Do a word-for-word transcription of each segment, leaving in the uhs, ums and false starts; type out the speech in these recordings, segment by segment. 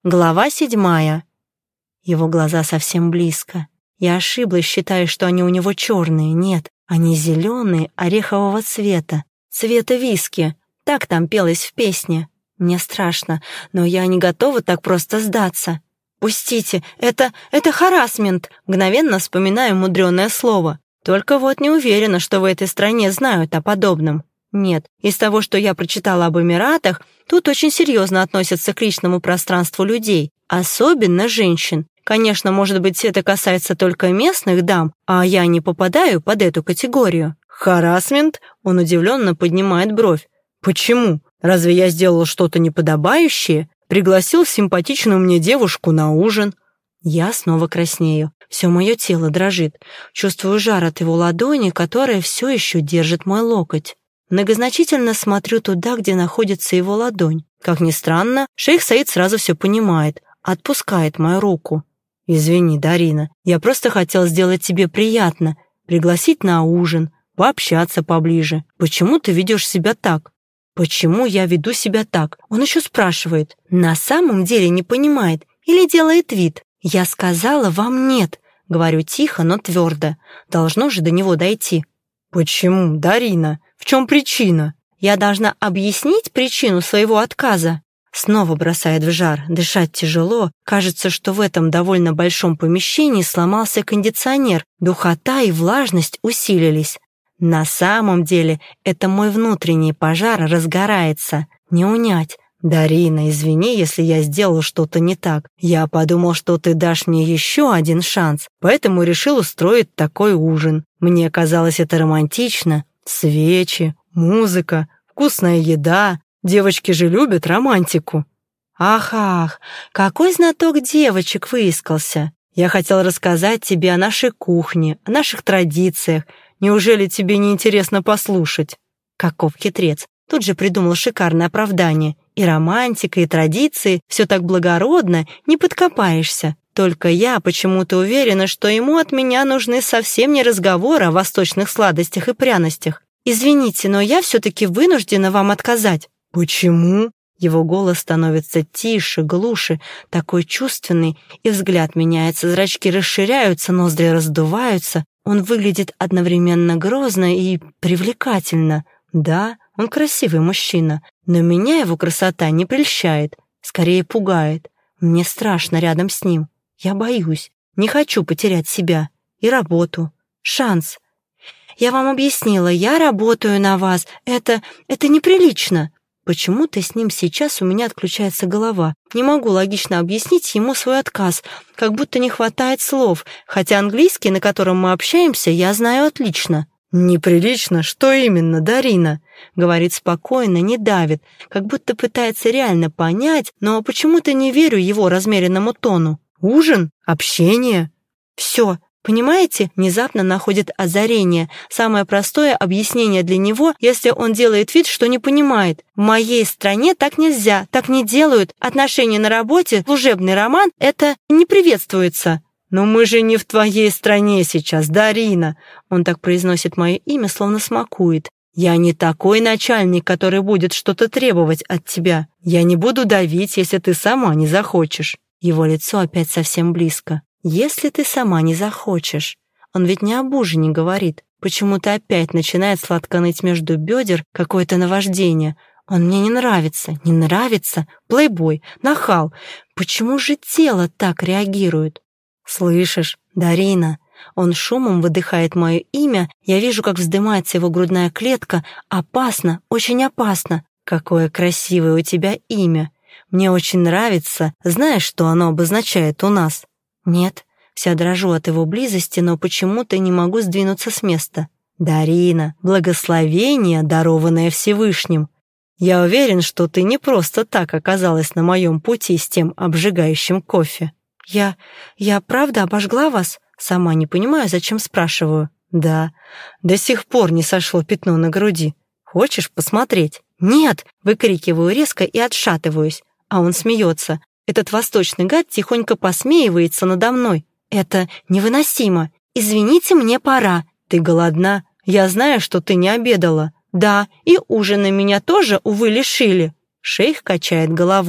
Глава седьмая. Его глаза совсем близко. Я ошиблась, считая, что они у него черные. Нет, они зеленые, орехового цвета. Цвета виски. Так там пелось в песне. Мне страшно, но я не готова так просто сдаться. «Пустите, это... это харассмент!» Мгновенно вспоминаю мудреное слово. Только вот не уверена, что в этой стране знают о подобном. Нет, из того, что я прочитала об Эмиратах, тут очень серьезно относятся к личному пространству людей, особенно женщин. Конечно, может быть, это касается только местных дам, а я не попадаю под эту категорию. «Харассмент?» — он удивленно поднимает бровь. «Почему? Разве я сделал что-то неподобающее? Пригласил симпатичную мне девушку на ужин?» Я снова краснею. Все мое тело дрожит. Чувствую жар от его ладони, которая все еще держит мой локоть. Многозначительно смотрю туда, где находится его ладонь. Как ни странно, шейх Саид сразу все понимает, отпускает мою руку. «Извини, Дарина, я просто хотел сделать тебе приятно, пригласить на ужин, пообщаться поближе. Почему ты ведешь себя так?» «Почему я веду себя так?» Он еще спрашивает. На самом деле не понимает или делает вид. «Я сказала вам нет», — говорю тихо, но твердо. Должно же до него дойти. «Почему, Дарина? В чем причина?» «Я должна объяснить причину своего отказа». Снова бросает в жар, дышать тяжело. Кажется, что в этом довольно большом помещении сломался кондиционер. Духота и влажность усилились. На самом деле, это мой внутренний пожар разгорается. Не унять. «Дарина, извини, если я сделал что-то не так. Я подумал, что ты дашь мне еще один шанс, поэтому решил устроить такой ужин. Мне казалось это романтично. Свечи, музыка, вкусная еда. Девочки же любят романтику». «Ах-ах, какой знаток девочек выискался. Я хотел рассказать тебе о нашей кухне, о наших традициях. Неужели тебе не интересно послушать?» Каков хитрец. Тут же придумал шикарное оправдание. И романтика, и традиции, все так благородно, не подкопаешься. Только я почему-то уверена, что ему от меня нужны совсем не разговоры о восточных сладостях и пряностях. «Извините, но я все-таки вынуждена вам отказать». «Почему?» Его голос становится тише, глуше, такой чувственный, и взгляд меняется, зрачки расширяются, ноздри раздуваются. Он выглядит одновременно грозно и привлекательно. Да, он красивый мужчина, но меня его красота не прельщает, скорее пугает. Мне страшно рядом с ним. Я боюсь, не хочу потерять себя и работу, шанс. «Я вам объяснила, я работаю на вас. Это... это неприлично». Почему-то с ним сейчас у меня отключается голова. Не могу логично объяснить ему свой отказ, как будто не хватает слов, хотя английский, на котором мы общаемся, я знаю отлично. «Неприлично? Что именно, Дарина?» Говорит спокойно, не давит, как будто пытается реально понять, но почему-то не верю его размеренному тону. «Ужин? Общение?» «Все». Понимаете, внезапно находит озарение. Самое простое объяснение для него, если он делает вид, что не понимает. В моей стране так нельзя, так не делают. Отношения на работе, служебный роман — это не приветствуется. «Но мы же не в твоей стране сейчас, Дарина!» Он так произносит мое имя, словно смакует. «Я не такой начальник, который будет что-то требовать от тебя. Я не буду давить, если ты сама не захочешь». Его лицо опять совсем близко. «Если ты сама не захочешь». Он ведь не об ужине говорит. Почему-то опять начинает сладко ныть между бедер какое-то наваждение. Он мне не нравится, не нравится. Плейбой, нахал. Почему же тело так реагирует? «Слышишь, Дарина?» Он шумом выдыхает мое имя. Я вижу, как вздымается его грудная клетка. Опасно, очень опасно. «Какое красивое у тебя имя. Мне очень нравится. Знаешь, что оно обозначает у нас?» «Нет». Вся дрожу от его близости, но почему-то не могу сдвинуться с места. «Дарина, благословение, дарованное Всевышним. Я уверен, что ты не просто так оказалась на моем пути с тем обжигающим кофе». «Я... я правда обожгла вас?» Сама не понимаю, зачем спрашиваю. «Да, до сих пор не сошло пятно на груди. Хочешь посмотреть?» «Нет!» — выкрикиваю резко и отшатываюсь. А он смеется. Этот восточный гад тихонько посмеивается надо мной. «Это невыносимо. Извините, мне пора». «Ты голодна? Я знаю, что ты не обедала». «Да, и ужина меня тоже, увы, лишили». Шейх качает головой.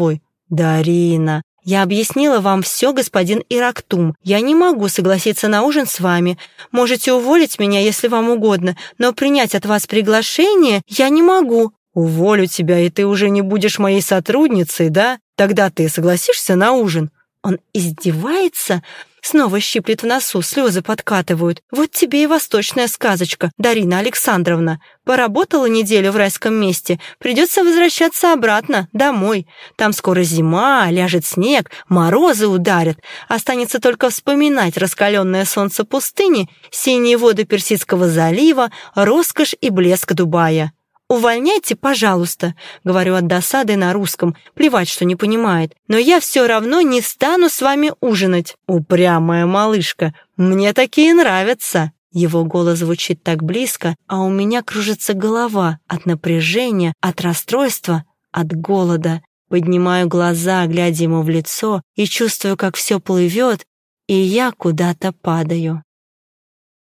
«Дарина, я объяснила вам все, господин Ирактум. Я не могу согласиться на ужин с вами. Можете уволить меня, если вам угодно, но принять от вас приглашение я не могу». «Уволю тебя, и ты уже не будешь моей сотрудницей, да? Тогда ты согласишься на ужин?» Он издевается, снова щиплет в носу, слезы подкатывают. «Вот тебе и восточная сказочка, Дарина Александровна. Поработала неделю в райском месте, придется возвращаться обратно, домой. Там скоро зима, ляжет снег, морозы ударят. Останется только вспоминать раскаленное солнце пустыни, синие воды Персидского залива, роскошь и блеск Дубая. «Увольняйте, пожалуйста», — говорю от досады на русском, плевать, что не понимает, «но я все равно не стану с вами ужинать». «Упрямая малышка, мне такие нравятся». Его голос звучит так близко, а у меня кружится голова от напряжения, от расстройства, от голода. Поднимаю глаза, глядя ему в лицо, и чувствую, как все плывет, и я куда-то падаю.